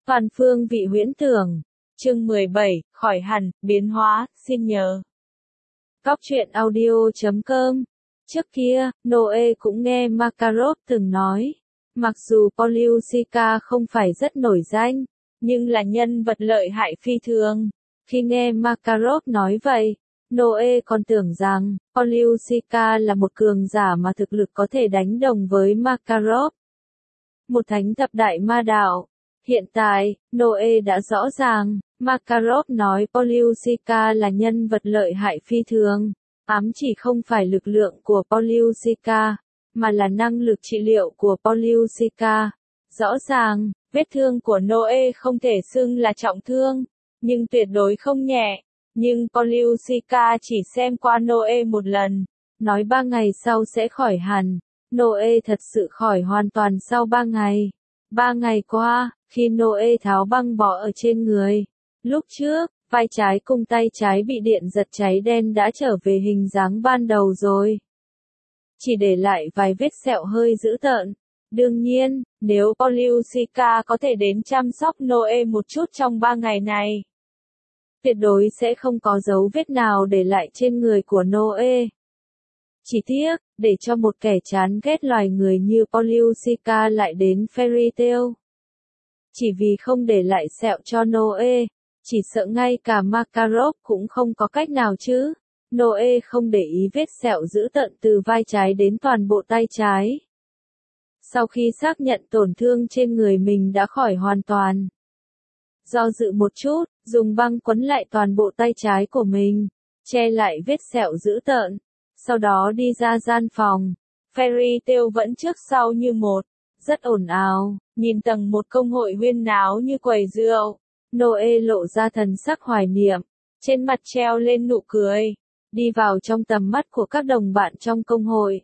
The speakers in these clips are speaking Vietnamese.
Toàn phương vị huyễn tưởng. Chương 17, khỏi hẳn, biến hóa, xin nhờ. Góc truyện audio.com. Trước kia, Noe cũng nghe Makarov từng nói, mặc dù Poliushka không phải rất nổi danh, nhưng là nhân vật lợi hại phi thường. Khi nghe Makarov nói vậy, Noe còn tưởng rằng, Poliushka là một cường giả mà thực lực có thể đánh đồng với Makarov. Một thánh thập đại ma đạo. Hiện tại, Noe đã rõ ràng, Makarov nói Poliushka là nhân vật lợi hại phi thường, ám chỉ không phải lực lượng của Poliushka, mà là năng lực trị liệu của Poliushka. Rõ ràng, vết thương của Noe không thể xưng là trọng thương, nhưng tuyệt đối không nhẹ. Nhưng Poliushka chỉ xem qua Noe một lần, nói 3 ngày sau sẽ khỏi hẳn. Noe thật sự khỏi hoàn toàn sau 3 ngày. 3 ngày qua, khi Noe tháo băng bó ở trên người, lúc trước, vai trái cùng tay trái bị điện giật cháy đen đã trở về hình dáng ban đầu rồi. Chỉ để lại vài vết sẹo hơi dữ tợn. Đương nhiên, nếu Poliushka có thể đến chăm sóc Noe một chút trong 3 ngày này, tuyệt đối sẽ không có dấu vết nào để lại trên người của Noe. Chỉ tiếc, để cho một kẻ chán ghét loài người như Poliushka lại đến Fairy Tail. Chỉ vì không để lại sẹo cho Noe, chỉ sợ ngay cả Makarov cũng không có cách nào chứ. Noe không để ý vết sẹo dữ tợn từ vai trái đến toàn bộ tay trái. Sau khi xác nhận tổn thương trên người mình đã khỏi hoàn toàn, do dự một chút, dùng băng quấn lại toàn bộ tay trái của mình, che lại vết sẹo dữ tợn. Sau đó đi ra gian phòng. Fairy Tail vẫn trước sau như một, rất ồn ào, nhìn tầng một công hội huyên náo như quầy rượu. Noe lộ ra thần sắc hoài niệm, trên mặt treo lên nụ cười, đi vào trong tầm mắt của các đồng bạn trong công hội.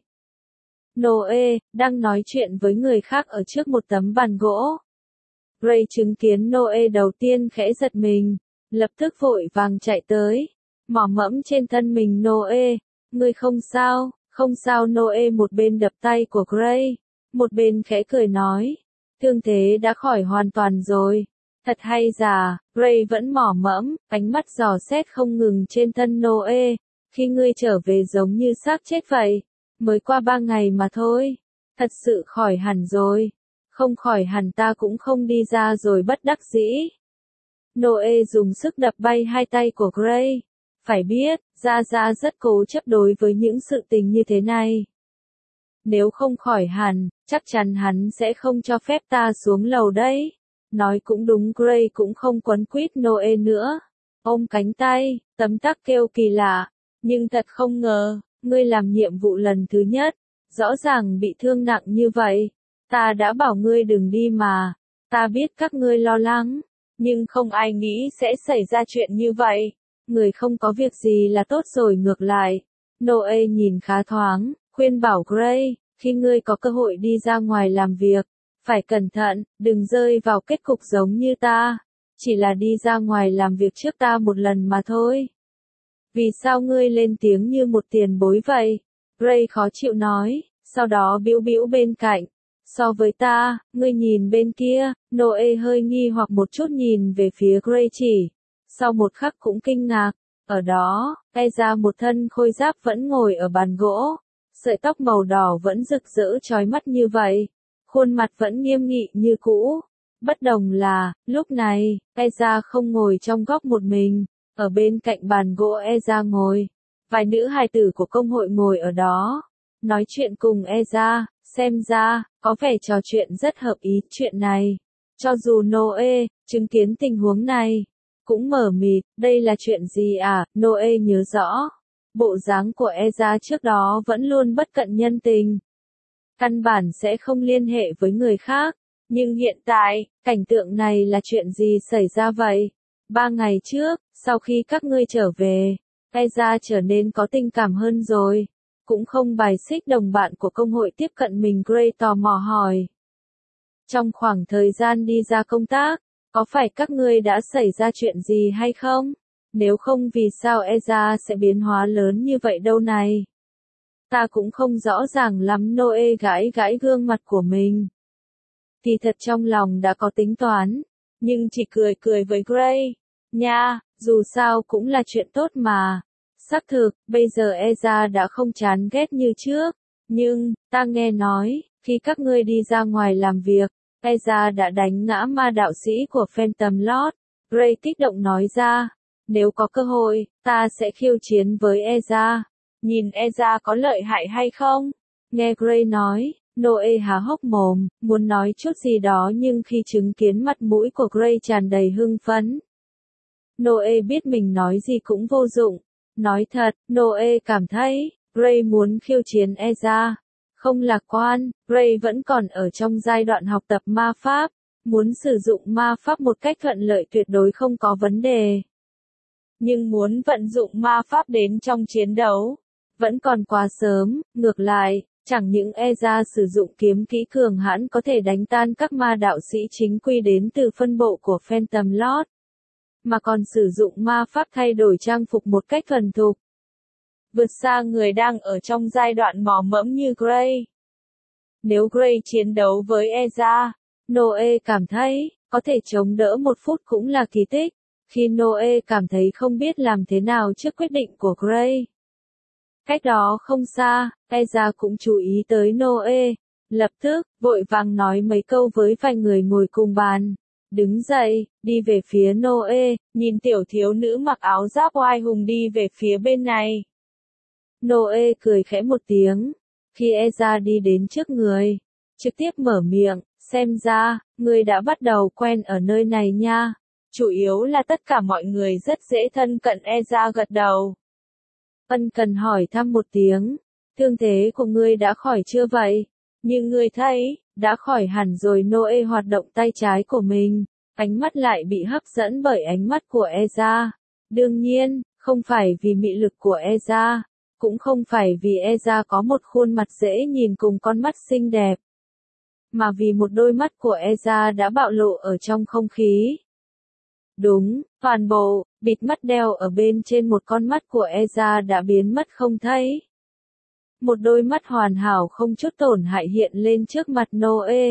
Noe đang nói chuyện với người khác ở trước một tấm bàn gỗ. Ray chứng kiến Noe đầu tiên khẽ giật mình, lập tức vội vàng chạy tới, mò mẫm trên thân mình Noe. Ngươi không sao, không sao. Noe một bên đập tay của Gray, một bên khẽ cười nói, thương thế đã khỏi hoàn toàn rồi. Thật hay giả. Gray vẫn mò mẫm, ánh mắt dò xét không ngừng trên thân Noe. Khi ngươi trở về giống như xác chết vậy, mới qua 3 ngày mà thôi. Thật sự khỏi hẳn rồi. Không khỏi hẳn ta cũng không đi ra rồi bất đắc dĩ. Noe dùng sức đập bay hai tay của Gray. Phải biết, Gia Gia rất cố chấp đối với những sự tình như thế này. Nếu không khỏi hẳn, chắc chắn hắn sẽ không cho phép ta xuống lầu đấy. Nói cũng đúng. Gray cũng không quấn quýt Noe nữa. Ôm cánh tay, tấm tắc kêu kỳ lạ. Nhưng thật không ngờ, ngươi làm nhiệm vụ lần thứ nhất, rõ ràng bị thương nặng như vậy. Ta đã bảo ngươi đừng đi mà. Ta biết các ngươi lo lắng, nhưng không ai nghĩ sẽ xảy ra chuyện như vậy. Người không có việc gì là tốt rồi. Ngược lại, Noe nhìn khá thoáng, khuyên bảo Gray, khi ngươi có cơ hội đi ra ngoài làm việc, phải cẩn thận, đừng rơi vào kết cục giống như ta. Chỉ là đi ra ngoài làm việc trước ta một lần mà thôi. Vì sao ngươi lên tiếng như một tiền bối vậy? Gray khó chịu nói, sau đó bĩu bĩu bên cạnh. So với ta, ngươi nhìn bên kia. Noe hơi nghi hoặc một chút nhìn về phía Gray chỉ. Sau một khắc cũng kinh ngạc, ở đó, Eza một thân khôi giáp vẫn ngồi ở bàn gỗ, sợi tóc màu đỏ vẫn rực rỡ chói mắt như vậy, khuôn mặt vẫn nghiêm nghị như cũ. Bất đồng là, lúc này, Eza không ngồi trong góc một mình, ở bên cạnh bàn gỗ Eza ngồi, vài nữ hài tử của công hội ngồi ở đó, nói chuyện cùng Eza, xem ra, có vẻ trò chuyện rất hợp ý. Chuyện này, cho dù Noe chứng kiến tình huống này, cũng mờ mịt, đây là chuyện gì à? Noe nhớ rõ, bộ dáng của Eza trước đó vẫn luôn bất cận nhân tình, căn bản sẽ không liên hệ với người khác, nhưng hiện tại, cảnh tượng này là chuyện gì xảy ra vậy? 3 ngày trước, sau khi các ngươi trở về, Eza trở nên có tình cảm hơn rồi, cũng không bài xích đồng bạn của công hội tiếp cận mình. Gray tò mò hỏi, trong khoảng thời gian đi ra công tác, có phải các ngươi đã xảy ra chuyện gì hay không? Nếu không vì sao Eza sẽ biến hóa lớn như vậy đâu này? Ta cũng không rõ ràng lắm. Noe gãi gãi gương mặt của mình. Kỳ thật trong lòng đã có tính toán, nhưng chỉ cười cười với Gray. Nha, dù sao cũng là chuyện tốt mà. Xác thực, bây giờ Ezra đã không chán ghét như trước. Nhưng, ta nghe nói, khi các ngươi đi ra ngoài làm việc, Ezra đã đánh ngã ma đạo sĩ của Phantom Lord. Gray kích động nói ra. Nếu có cơ hội, ta sẽ khiêu chiến với Ezra. Nhìn Ezra có lợi hại hay không? Nghe Gray nói, Noe há hốc mồm, muốn nói chút gì đó nhưng khi chứng kiến mặt mũi của Gray tràn đầy hưng phấn. Noe biết mình nói gì cũng vô dụng. Nói thật, Noe cảm thấy, Gray muốn khiêu chiến Ezra. Không lạc quan, Gray vẫn còn ở trong giai đoạn học tập ma pháp. Muốn sử dụng ma pháp một cách thuận lợi tuyệt đối không có vấn đề. Nhưng muốn vận dụng ma pháp đến trong chiến đấu, vẫn còn quá sớm. Ngược lại, chẳng những Ezra sử dụng kiếm kỹ cường hãn có thể đánh tan các ma đạo sĩ chính quy đến từ phân bộ của Phantom Lord, mà còn sử dụng ma pháp thay đổi trang phục một cách thuần thục. Vượt xa người đang ở trong giai đoạn mò mẫm như Gray. Nếu Gray chiến đấu với Ezra, Noe cảm thấy, có thể chống đỡ một phút cũng là kỳ tích. Khi Noe cảm thấy không biết làm thế nào trước quyết định của Gray. Cách đó không xa, Ezra cũng chú ý tới Noe. Lập tức, vội vàng nói mấy câu với vài người ngồi cùng bàn. Đứng dậy, đi về phía Noe, nhìn tiểu thiếu nữ mặc áo giáp oai hùng đi về phía bên này. Noe cười khẽ một tiếng. Khi Ezra đi đến trước người, trực tiếp mở miệng, xem ra, ngươi đã bắt đầu quen ở nơi này nha. Chủ yếu là tất cả mọi người rất dễ thân cận. Ezra gật đầu. Ân cần hỏi thăm một tiếng. Thương thế của ngươi đã khỏi chưa vậy? Như ngươi thấy, đã khỏi hẳn rồi. Noe hoạt động tay trái của mình. Ánh mắt lại bị hấp dẫn bởi ánh mắt của Ezra. Đương nhiên, không phải vì mị lực của Ezra. Cũng không phải vì Ezra có một khuôn mặt dễ nhìn cùng con mắt xinh đẹp. Mà vì một đôi mắt của Ezra đã bạo lộ ở trong không khí. Đúng, toàn bộ, bịt mắt đeo ở bên trên một con mắt của Ezra đã biến mất không thấy. Một đôi mắt hoàn hảo không chút tổn hại hiện lên trước mặt Noe.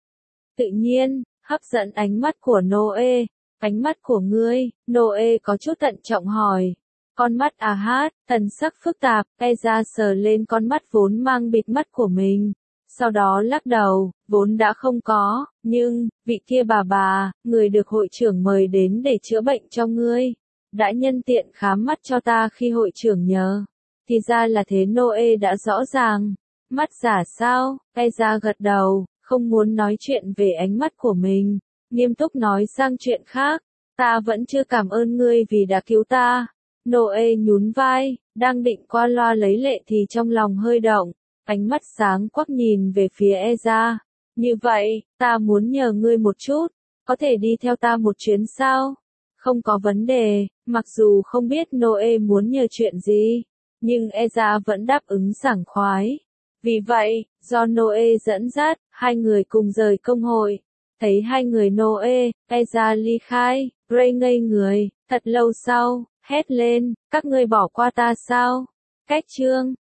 Tự nhiên, hấp dẫn ánh mắt của Noe. Ánh mắt của ngươi, Noe có chút thận trọng hỏi. Con mắt hát, thần sắc phức tạp, Ezra sờ lên con mắt vốn mang bịt mắt của mình. Sau đó lắc đầu, vốn đã không có, nhưng, vị kia bà, người được hội trưởng mời đến để chữa bệnh cho ngươi, đã nhân tiện khám mắt cho ta khi hội trưởng nhờ. Thì ra là thế. Noe đã rõ ràng. Mắt giả sao? Ezra gật đầu, không muốn nói chuyện về ánh mắt của mình. Nghiêm túc nói sang chuyện khác. Ta vẫn chưa cảm ơn ngươi vì đã cứu ta. Noe nhún vai, đang định qua loa lấy lệ thì trong lòng hơi động. Ánh mắt sáng quắc nhìn về phía Ezra. Như vậy, ta muốn nhờ ngươi một chút. Có thể đi theo ta một chuyến sao? Không có vấn đề. Mặc dù không biết Noe muốn nhờ chuyện gì, nhưng Ezra vẫn đáp ứng sảng khoái. Vì vậy, do Noe dẫn dắt, hai người cùng rời công hội. Thấy hai người Noe, Ezra ly khai, Gray ngây người. Thật lâu sau, hét lên, các ngươi bỏ qua ta sao? Cách chương